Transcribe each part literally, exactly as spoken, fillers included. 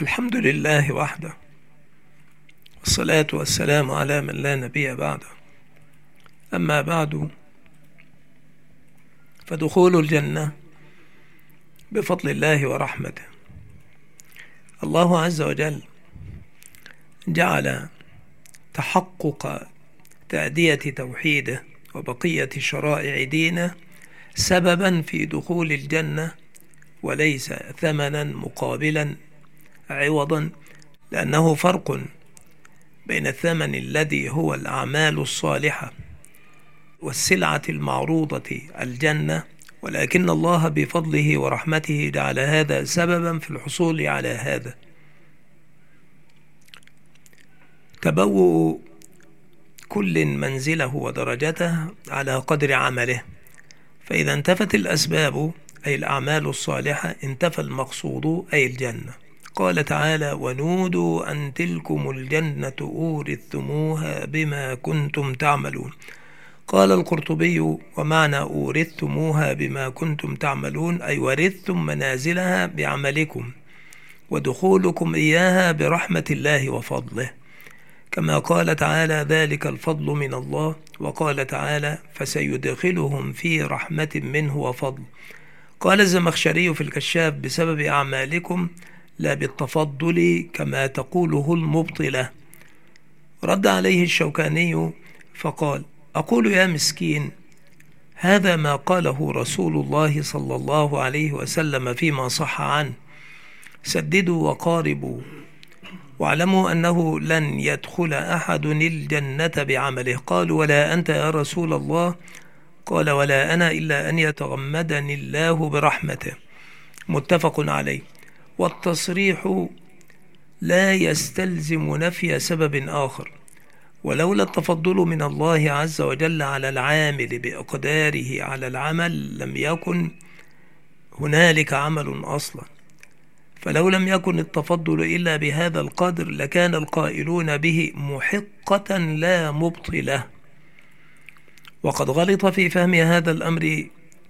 الحمد لله وحده، والصلاة والسلام على من لا نبي بعده. أما بعد، فدخول الجنة بفضل الله ورحمته. الله عز وجل جعل تحقق تأدية توحيده وبقية شرائع دينه سببا في دخول الجنة، وليس ثمنا مقابلا عوضا، لأنه فرق بين الثمن الذي هو الأعمال الصالحة والسلعة المعروضة الجنة، ولكن الله بفضله ورحمته جعل هذا سببا في الحصول على هذا. تبوء كل منزله ودرجته على قدر عمله، فإذا انتفت الأسباب أي الأعمال الصالحة انتفى المقصود أي الجنة. قال تعالى: ونودوا أن تلكم الجنة أورثتموها بما كنتم تعملون. قال القرطبي: ومعنى أورثتموها بما كنتم تعملون أي ورثتم منازلها بعملكم، ودخولكم إياها برحمة الله وفضله، كما قال تعالى: ذلك الفضل من الله. وقال تعالى: فسيدخلهم في رحمة منه وفضل. قال الزمخشري في الكشاف: بسبب أعمالكم لا بالتفضل كما تقوله المبطلة. رد عليه الشوكاني فقال: أقول يا مسكين، هذا ما قاله رسول الله صلى الله عليه وسلم فيما صح عنه: سددوا وقاربوا، واعلموا أنه لن يدخل أحد الجنة بعمله. قالوا: ولا أنت يا رسول الله؟ قال: ولا أنا إلا أن يتغمدني الله برحمته. متفق عليه. والتصريح لا يستلزم نفي سبب آخر، ولولا التفضل من الله عز وجل على العامل بإقداره على العمل لم يكن هنالك عمل أصلا، فلو لم يكن التفضل إلا بهذا القدر لكان القائلون به محقة لا مبطلة. وقد غلط في فهم هذا الأمر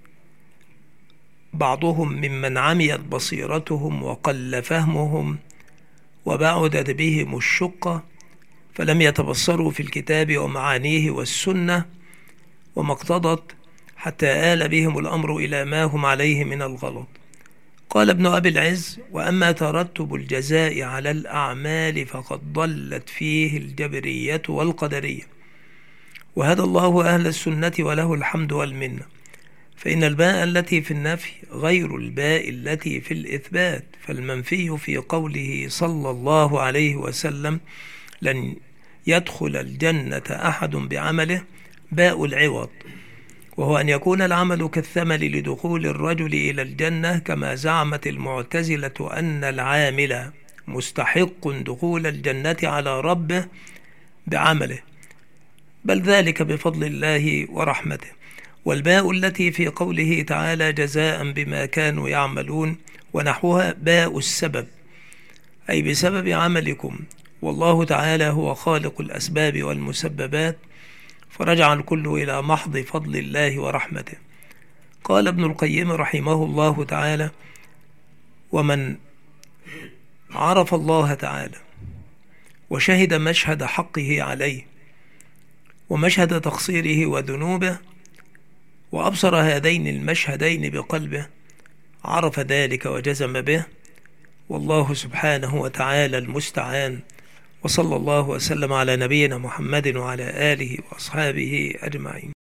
بعضهم ممن عميت بصيرتهم وقل فهمهم وبعدت بهم الشقة، فلم يتبصروا في الكتاب ومعانيه والسنة وما اقتضت، حتى آل بهم الأمر إلى ما هم عليه من الغلط. قال ابن أبي العز: وأما ترتب الجزاء على الأعمال فقد ضلت فيه الجبرية والقدرية، وهدى الله أهل السنة وله الحمد والمنة. فإن الباء التي في النفي غير الباء التي في الإثبات، فالمنفي في قوله صلى الله عليه وسلم: لن يدخل الجنة أحد بعمله، باء العوض، وهو أن يكون العمل كالثمن لدخول الرجل إلى الجنة، كما زعمت المعتزلة أن العامل مستحق دخول الجنة على ربه بعمله، بل ذلك بفضل الله ورحمته. والباء التي في قوله تعالى: جزاء بما كانوا يعملون، ونحوها باء السبب، أي بسبب عملكم، والله تعالى هو خالق الأسباب والمسببات، فرجع الكل إلى محض فضل الله ورحمته. قال ابن القيم رحمه الله تعالى: ومن عرف الله تعالى وشهد مشهد حقه عليه ومشهد تقصيره وذنوبه وأبصر هذين المشهدين بقلبه، عرف ذلك وجزم به، والله سبحانه وتعالى المستعان. وصلى الله وسلم على نبينا محمد وعلى آله وأصحابه أجمعين.